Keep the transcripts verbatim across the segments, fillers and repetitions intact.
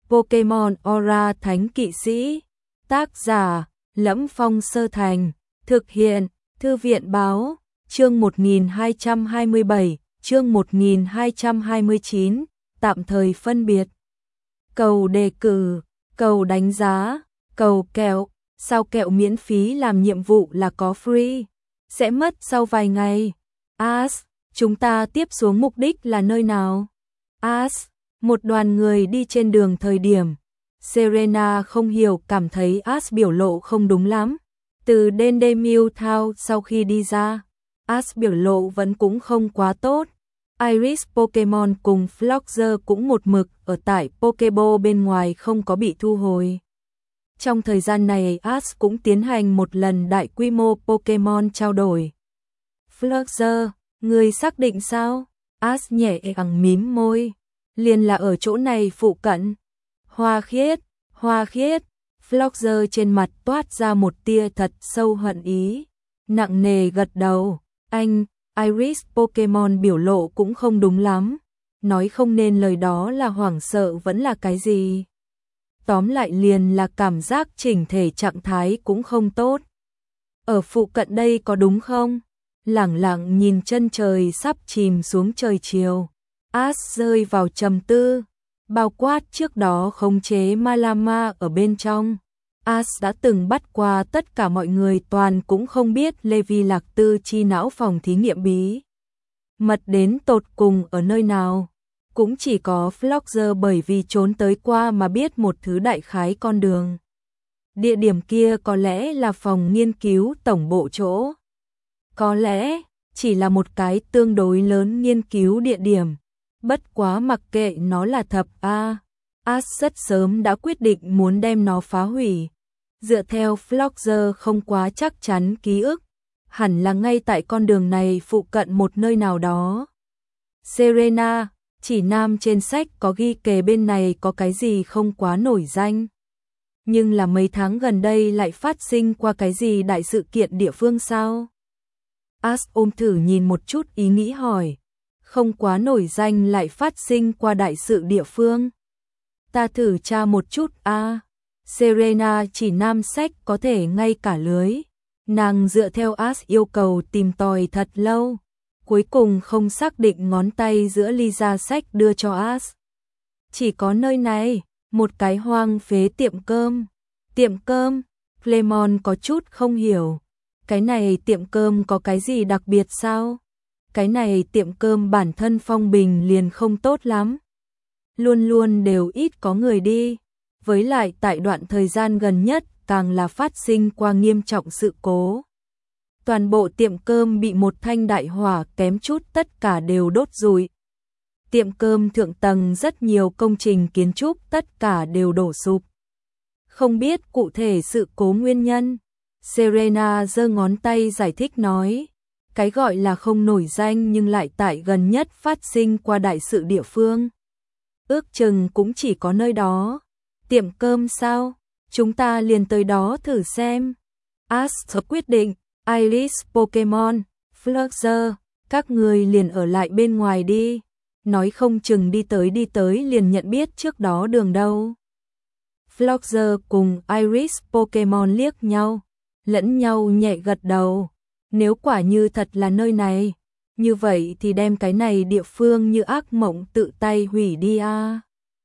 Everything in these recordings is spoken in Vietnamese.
Pokemon Aura Thánh Kỵ Sĩ. Tác giả: Lẫm Phong Sơ Thành. Thực hiện: Thư viện báo. Chương một nghìn hai trăm hai mươi bảy, chương một nghìn hai trăm hai mươi chín, tạm thời phân biệt. Cầu đề cử, cầu đánh giá, cầu kẹo, sao kẹo miễn phí làm nhiệm vụ là có free, sẽ mất sau vài ngày. As, chúng ta tiếp xuống mục đích là nơi nào? As, một đoàn người đi trên đường thời điểm. Serena không hiểu, cảm thấy As biểu lộ không đúng lắm. Từ Dendemil Town sau khi đi ra, As biểu lộ vẫn cũng không quá tốt. Iris Pokemon cùng Floxer cũng một mực ở tại Pokeball bên ngoài không có bị thu hồi. Trong thời gian này As cũng tiến hành một lần đại quy mô Pokemon trao đổi. Floxer, người xác định sao? As nhẹ ẳng mím môi. Liền là ở chỗ này phụ cận. Hoa khiết, hoa khiết. Floxer trên mặt toát ra một tia thật sâu hận ý. Nặng nề gật đầu. Anh, Iris Pokemon biểu lộ cũng không đúng lắm. Nói không nên lời đó là hoảng sợ vẫn là cái gì. Tóm lại liền là cảm giác chỉnh thể trạng thái cũng không tốt. Ở phụ cận đây có đúng không? Lẳng lặng nhìn chân trời sắp chìm xuống trời chiều. As rơi vào trầm tư. Bao quát trước đó khống chế Malama ở bên trong. As đã từng bắt qua tất cả mọi người, toàn cũng không biết Levi Lạc Tư chi não phòng thí nghiệm bí mật đến tột cùng ở nơi nào. Cũng chỉ có Floxer bởi vì trốn tới qua mà biết một thứ đại khái con đường. Địa điểm kia có lẽ là phòng nghiên cứu tổng bộ chỗ. Có lẽ chỉ là một cái tương đối lớn nghiên cứu địa điểm. Bất quá mặc kệ nó là thập A, As rất sớm đã quyết định muốn đem nó phá hủy. Dựa theo Floxer không quá chắc chắn ký ức, hẳn là ngay tại con đường này phụ cận một nơi nào đó. Serena, chỉ nam trên sách có ghi kề bên này có cái gì không quá nổi danh. Nhưng là mấy tháng gần đây lại phát sinh qua cái gì đại sự kiện địa phương sao? As ôm thử nhìn một chút ý nghĩ hỏi. Không quá nổi danh lại phát sinh qua đại sự địa phương. Ta thử tra một chút a. À. Serena chỉ nam sách có thể ngay cả lưới. Nàng dựa theo As yêu cầu tìm tòi thật lâu. Cuối cùng không xác định, ngón tay giữa ly ra sách đưa cho As. Chỉ có nơi này, một cái hoang phế tiệm cơm. Tiệm cơm? Clemon có chút không hiểu. Cái này tiệm cơm có cái gì đặc biệt sao? Cái này tiệm cơm bản thân phong bình liền không tốt lắm. Luôn luôn đều ít có người đi. Với lại tại đoạn thời gian gần nhất càng là phát sinh qua nghiêm trọng sự cố. Toàn bộ tiệm cơm bị một thanh đại hỏa kém chút tất cả đều đốt rụi. Tiệm cơm thượng tầng rất nhiều công trình kiến trúc tất cả đều đổ sụp. Không biết cụ thể sự cố nguyên nhân. Serena giơ ngón tay giải thích nói. Cái gọi là không nổi danh nhưng lại tại gần nhất phát sinh qua đại sự địa phương. Ước chừng cũng chỉ có nơi đó. Tiệm cơm sao? Chúng ta liền tới đó thử xem. As quyết định. Iris Pokemon, Floxer, các người liền ở lại bên ngoài đi. Nói không chừng đi tới đi tới liền nhận biết trước đó đường đâu. Floxer cùng Iris Pokemon liếc nhau, lẫn nhau nhẹ gật đầu. Nếu quả như thật là nơi này, như vậy thì đem cái này địa phương như ác mộng tự tay hủy đi a. À.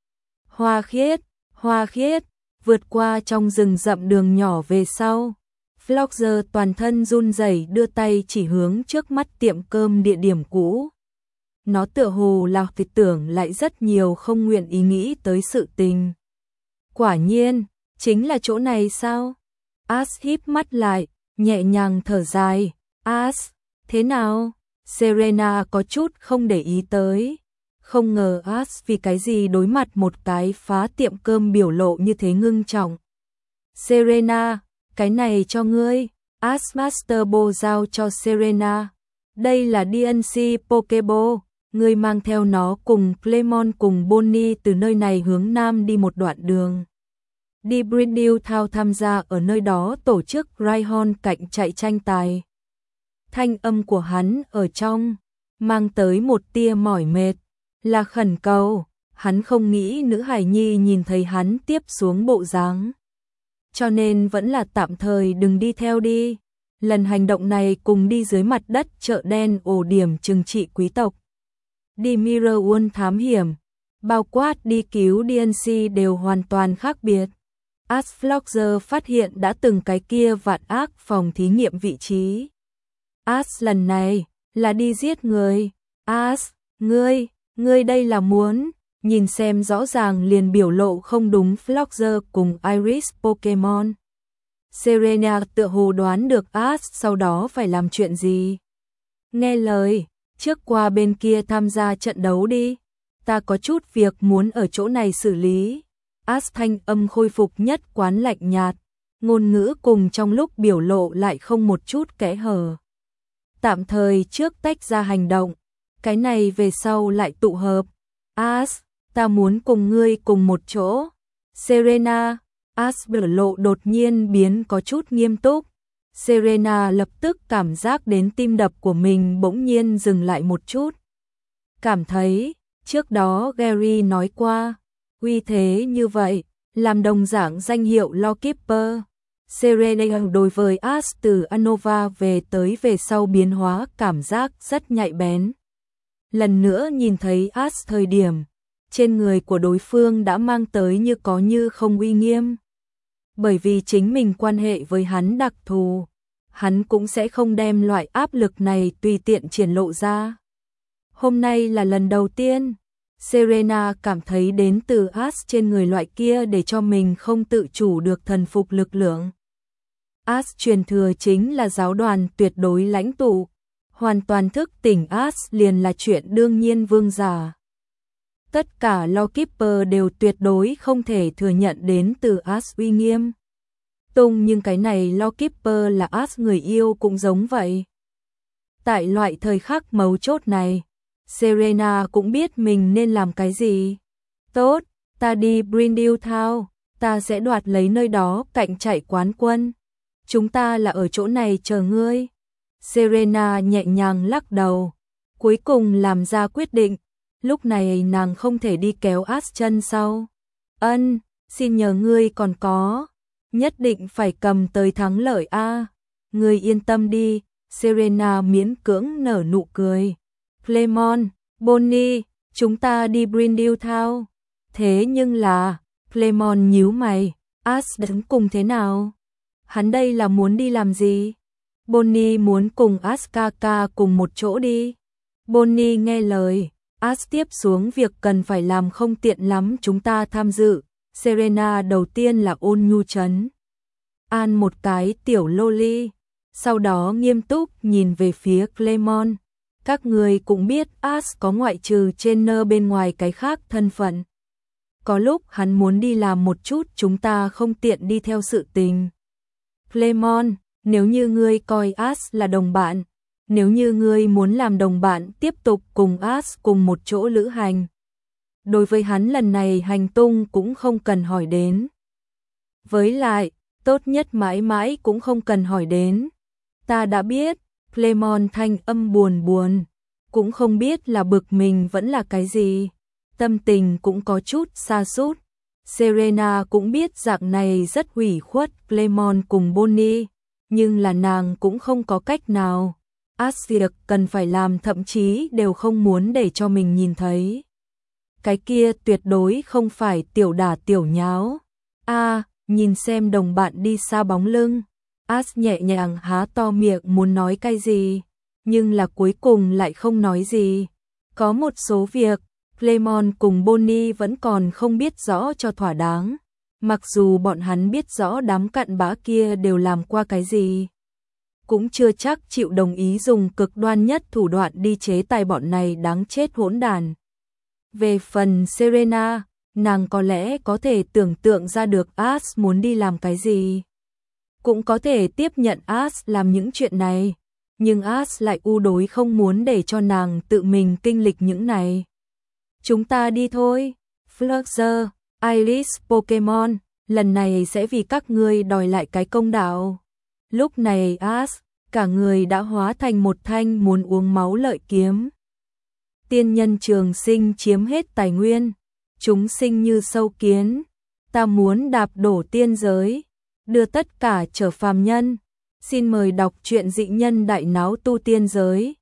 Hoa khiết, hoa khiết, vượt qua trong rừng rậm đường nhỏ về sau. Floxer toàn thân run rẩy đưa tay chỉ hướng trước mắt tiệm cơm địa điểm cũ. Nó tựa hồ là thì tưởng lại rất nhiều không nguyện ý nghĩ tới sự tình. Quả nhiên, chính là chỗ này sao? As híp mắt lại, nhẹ nhàng thở dài. As, thế nào? Serena có chút không để ý tới. Không ngờ As vì cái gì đối mặt một cái phá tiệm cơm biểu lộ như thế ngưng trọng. Serena, cái này cho ngươi. As Master Ball giao cho Serena. Đây là đê en xê Pokeball. Ngươi mang theo nó cùng Clemon cùng Bonnie từ nơi này hướng nam đi một đoạn đường. Đi Brindle Town tham gia ở nơi đó tổ chức Rhyhorn cạnh chạy tranh tài. Thanh âm của hắn ở trong mang tới một tia mỏi mệt, là khẩn cầu. hắn không nghĩ nữ hài nhi nhìn thấy hắn tiếp xuống bộ dáng. Cho nên vẫn là tạm thời đừng đi theo đi. Lần hành động này cùng đi dưới mặt đất chợ đen ổ điểm trừng trị quý tộc. Đi Mirror World thám hiểm, bao quát đi cứu đê en xê đều hoàn toàn khác biệt. Ash Vlogger phát hiện đã từng cái kia vạn ác phòng thí nghiệm vị trí. Ash lần này là đi giết người. Ash, ngươi, ngươi đây là muốn, nhìn xem rõ ràng liền biểu lộ không đúng. Vlogger cùng Iris Pokemon. Serena tựa hồ đoán được Ash sau đó phải làm chuyện gì. Nghe lời, trước qua bên kia tham gia trận đấu đi. Ta có chút việc muốn ở chỗ này xử lý. Ash thanh âm khôi phục nhất quán lạnh nhạt, ngôn ngữ cùng trong lúc biểu lộ lại không một chút kẽ hở. Tạm thời trước tách ra hành động, cái này về sau lại tụ hợp. Ash, ta muốn cùng ngươi cùng một chỗ. Serena, Ash biểu lộ đột nhiên biến có chút nghiêm túc. Serena lập tức cảm giác đến tim đập của mình bỗng nhiên dừng lại một chút. Cảm thấy, trước đó Gary nói qua, uy thế như vậy, làm đồng dạng danh hiệu Lawkeeper. Serena đối với Ash từ Unova về tới về sau biến hóa cảm giác rất nhạy bén. Lần nữa nhìn thấy Ash thời điểm, trên người của đối phương đã mang tới như có như không uy nghiêm. Bởi vì chính mình quan hệ với hắn đặc thù, hắn cũng sẽ không đem loại áp lực này tùy tiện triển lộ ra. Hôm nay là lần đầu tiên, Serena cảm thấy đến từ Ash trên người loại kia để cho mình không tự chủ được thần phục lực lượng. Ash truyền thừa chính là giáo đoàn tuyệt đối lãnh tụ, hoàn toàn thức tỉnh Ash liền là chuyện đương nhiên vương giả. Tất cả Lawkeeper đều tuyệt đối không thể thừa nhận đến từ Ash uy nghiêm. Tung nhưng cái này Lawkeeper là Ash người yêu cũng giống vậy. Tại loại thời khắc mấu chốt này, Serena cũng biết mình nên làm cái gì. Tốt, ta đi Brindle Town, ta sẽ đoạt lấy nơi đó cạnh chạy quán quân. Chúng ta là ở chỗ này chờ ngươi. Serena nhẹ nhàng lắc đầu, cuối cùng làm ra quyết định. Lúc này nàng không thể đi kéo Ash chân sau. Ân, xin nhờ ngươi còn có. Nhất định phải cầm tới thắng lợi a. Ngươi yên tâm đi, Serena miễn cưỡng nở nụ cười. Clemon, Bonnie, chúng ta đi Brindle Town. Thế nhưng là, Clemon nhíu mày, Ash đứng cùng thế nào? Hắn đây là muốn đi làm gì? Bonnie muốn cùng Ash Kaka cùng một chỗ đi. Bonnie nghe lời, Ash tiếp xuống việc cần phải làm không tiện lắm chúng ta tham dự. Serena đầu tiên là ôn nhu trấn an một cái tiểu loli, sau đó nghiêm túc nhìn về phía Clemon. Các người cũng biết Ash có ngoại trừ trên nơ bên ngoài cái khác thân phận. Có lúc hắn muốn đi làm một chút chúng ta không tiện đi theo sự tình. Clemon, nếu như ngươi coi Ash là đồng bạn, nếu như ngươi muốn làm đồng bạn tiếp tục cùng Ash cùng một chỗ lữ hành, đối với hắn lần này hành tung cũng không cần hỏi đến. Với lại, tốt nhất mãi mãi cũng không cần hỏi đến. Ta đã biết, Clemon thanh âm buồn buồn, cũng không biết là bực mình vẫn là cái gì. Tâm tình cũng có chút sa sút. Serena cũng biết dạng này rất hủy khuất Clemon cùng Bonnie, nhưng là nàng cũng không có cách nào. Ash việc cần phải làm thậm chí đều không muốn để cho mình nhìn thấy. Cái kia tuyệt đối không phải tiểu đả tiểu nháo. A, à, nhìn xem đồng bạn đi xa bóng lưng. Ash nhẹ nhàng há to miệng muốn nói cái gì, nhưng là cuối cùng lại không nói gì. Có một số việc, Clemon cùng Bonnie vẫn còn không biết rõ cho thỏa đáng. Mặc dù bọn hắn biết rõ đám cặn bã kia đều làm qua cái gì, cũng chưa chắc chịu đồng ý dùng cực đoan nhất thủ đoạn đi chế tài bọn này đáng chết hỗn đàn. Về phần Serena, nàng có lẽ có thể tưởng tượng ra được Ash muốn đi làm cái gì, cũng có thể tiếp nhận Ash làm những chuyện này, nhưng Ash lại u đối không muốn để cho nàng tự mình kinh lịch những này. Chúng ta đi thôi, Flugger, Iris Pokemon, lần này sẽ vì các ngươi đòi lại cái công đạo. Lúc này Ash, cả người đã hóa thành một thanh muốn uống máu lợi kiếm. Tiên nhân trường sinh chiếm hết tài nguyên, chúng sinh như sâu kiến, ta muốn đạp đổ tiên giới, đưa tất cả trở phàm nhân. Xin mời đọc truyện Dị Nhân Đại Náo Tu Tiên Giới.